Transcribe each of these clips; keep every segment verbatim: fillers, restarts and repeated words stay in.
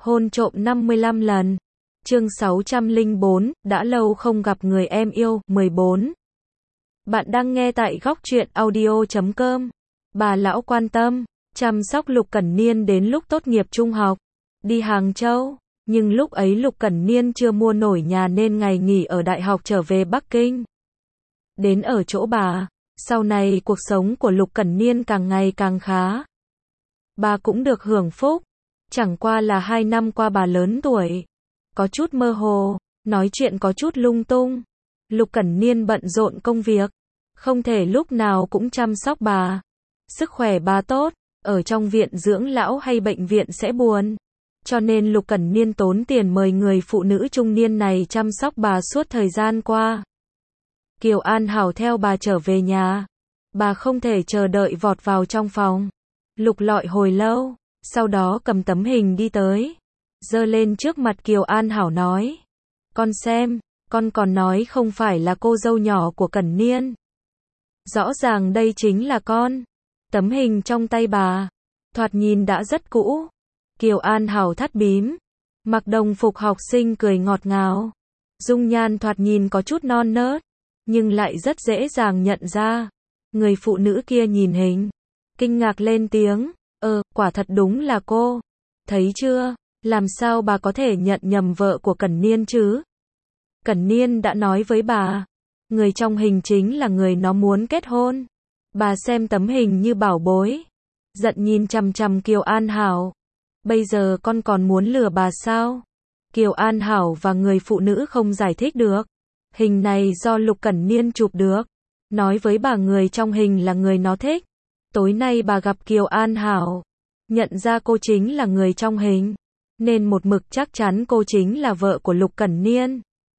Hôn trộm năm mươi lăm lần. Chương sáu trăm lẻ bốn, đã lâu không gặp người em yêu, mười bốn. Bạn đang nghe tại góc truyện audio chấm com. Bà lão quan tâm, chăm sóc Lục Cẩn Niên đến lúc tốt nghiệp trung học, đi Hàng Châu, nhưng lúc ấy Lục Cẩn Niên chưa mua nổi nhà nên ngày nghỉ ở đại học trở về Bắc Kinh. Đến ở chỗ bà, sau này cuộc sống của Lục Cẩn Niên càng ngày càng khá. Bà cũng được hưởng phúc, chẳng qua là hai năm qua bà lớn tuổi, có chút mơ hồ, nói chuyện có chút lung tung. Lục Cẩn Niên bận rộn công việc, không thể lúc nào cũng chăm sóc bà. Sức khỏe bà tốt, ở trong viện dưỡng lão hay bệnh viện sẽ buồn. Cho nên Lục Cẩn Niên tốn tiền mời người phụ nữ trung niên này chăm sóc bà suốt thời gian qua. Kiều An Hảo theo bà trở về nhà. Bà không thể chờ đợi vọt vào trong phòng. Lục lọi hồi lâu, sau đó cầm tấm hình đi tới, giơ lên trước mặt Kiều An Hảo nói: "Con xem, con còn nói không phải là cô dâu nhỏ của Cẩn Niên. Rõ ràng đây chính là con." Tấm hình trong tay bà, thoạt nhìn đã rất cũ. Kiều An Hảo thắt bím, mặc đồng phục học sinh cười ngọt ngào. Dung nhan thoạt nhìn có chút non nớt, nhưng lại rất dễ dàng nhận ra. Người phụ nữ kia nhìn hình, kinh ngạc lên tiếng: "Ờ, quả thật đúng là cô. Thấy chưa, làm sao bà có thể nhận nhầm vợ của Cẩn Niên chứ? Cẩn Niên đã nói với bà, người trong hình chính là người nó muốn kết hôn." Bà xem tấm hình như bảo bối, giận nhìn chằm chằm Kiều An Hảo. "Bây giờ con còn muốn lừa bà sao?" Kiều An Hảo và người phụ nữ không giải thích được. Hình này do Lục Cẩn Niên chụp được, nói với bà người trong hình là người nó thích. Tối nay bà gặp Kiều An Hảo, nhận ra cô chính là người trong hình, nên một mực chắc chắn cô chính là vợ của Lục Cẩn Niên.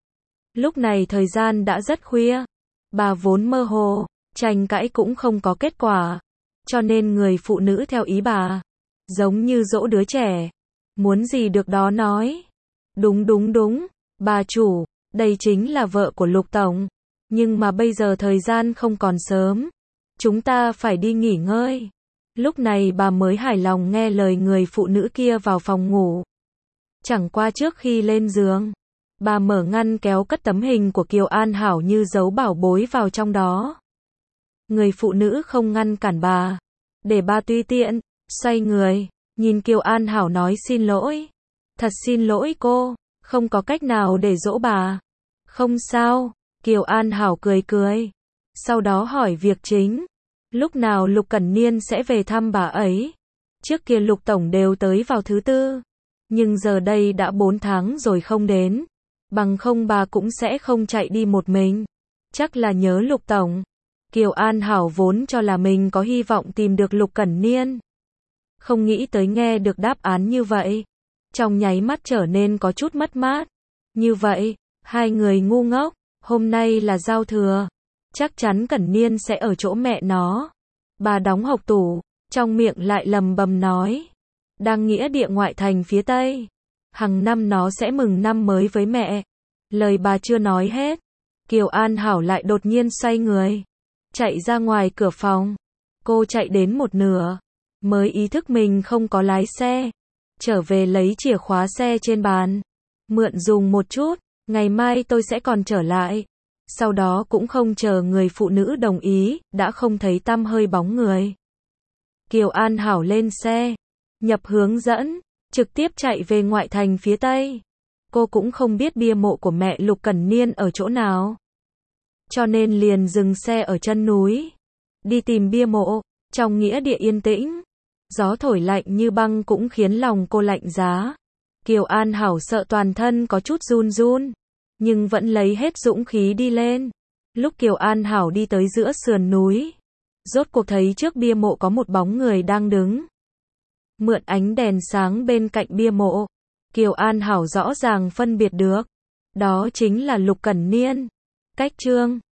Lúc này thời gian đã rất khuya, bà vốn mơ hồ, tranh cãi cũng không có kết quả, cho nên người phụ nữ theo ý bà, giống như dỗ đứa trẻ, muốn gì được đó nói. "Đúng đúng đúng, bà chủ, đây chính là vợ của Lục Tổng, nhưng mà bây giờ thời gian không còn sớm, chúng ta phải đi nghỉ ngơi." Lúc này bà mới hài lòng nghe lời người phụ nữ kia vào phòng ngủ. Chẳng qua trước khi lên giường, bà mở ngăn kéo cất tấm hình của Kiều An Hảo như giấu bảo bối vào trong đó. Người phụ nữ không ngăn cản bà, để bà tùy tiện, xoay người, nhìn Kiều An Hảo nói: "Xin lỗi, thật xin lỗi cô, không có cách nào để dỗ bà." "Không sao." Kiều An Hảo cười cười, sau đó hỏi việc chính: "Lúc nào Lục Cẩn Niên sẽ về thăm bà ấy? Trước kia Lục Tổng đều tới vào thứ tư, nhưng giờ đây đã bốn tháng rồi không đến, bằng không bà cũng sẽ không chạy đi một mình. Chắc là nhớ Lục Tổng." Kiều An Hảo vốn cho là mình có hy vọng tìm được Lục Cẩn Niên, không nghĩ tới nghe được đáp án như vậy, trong nháy mắt trở nên có chút mất mát. Như vậy, hai người ngu ngốc, hôm nay là giao thừa, chắc chắn Cẩn Niên sẽ ở chỗ mẹ nó. Bà đóng hộc tủ, trong miệng lại lầm bầm nói: "Đang nghĩa địa ngoại thành phía Tây, hàng năm nó sẽ mừng năm mới với mẹ." Lời bà chưa nói hết, Kiều An Hảo lại đột nhiên xoay người, chạy ra ngoài cửa phòng. Cô chạy đến một nửa, mới ý thức mình không có lái xe, trở về lấy chìa khóa xe trên bàn, "Mượn dùng một chút, ngày mai tôi sẽ còn trở lại." Sau đó cũng không chờ người phụ nữ đồng ý, đã không thấy tăm hơi bóng người. Kiều An Hảo lên xe, nhập hướng dẫn, trực tiếp chạy về ngoại thành phía Tây. Cô cũng không biết bia mộ của mẹ Lục Cẩn Niên ở chỗ nào, cho nên liền dừng xe ở chân núi, đi tìm bia mộ. Trong nghĩa địa yên tĩnh, gió thổi lạnh như băng cũng khiến lòng cô lạnh giá. Kiều An Hảo sợ toàn thân có chút run run, nhưng vẫn lấy hết dũng khí đi lên. Lúc Kiều An Hảo đi tới giữa sườn núi, rốt cuộc thấy trước bia mộ có một bóng người đang đứng. Mượn ánh đèn sáng bên cạnh bia mộ, Kiều An Hảo rõ ràng phân biệt được, đó chính là Lục Cẩn Niên. Cách chương